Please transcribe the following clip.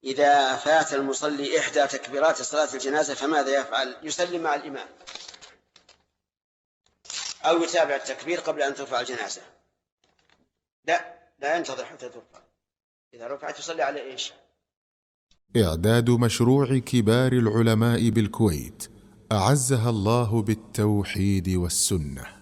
إذا فات المصلي إحدى تكبيرات صلاة الجنازة فماذا يفعل؟ يسلم مع الإمام أو يتابع التكبير قبل أن ترفع الجنازة؟ لا ينتظر حتى ترفع. إذا رفعت يصلي على إيش؟ إعداد مشروع كبار العلماء بالكويت أعزها الله بالتوحيد والسنة.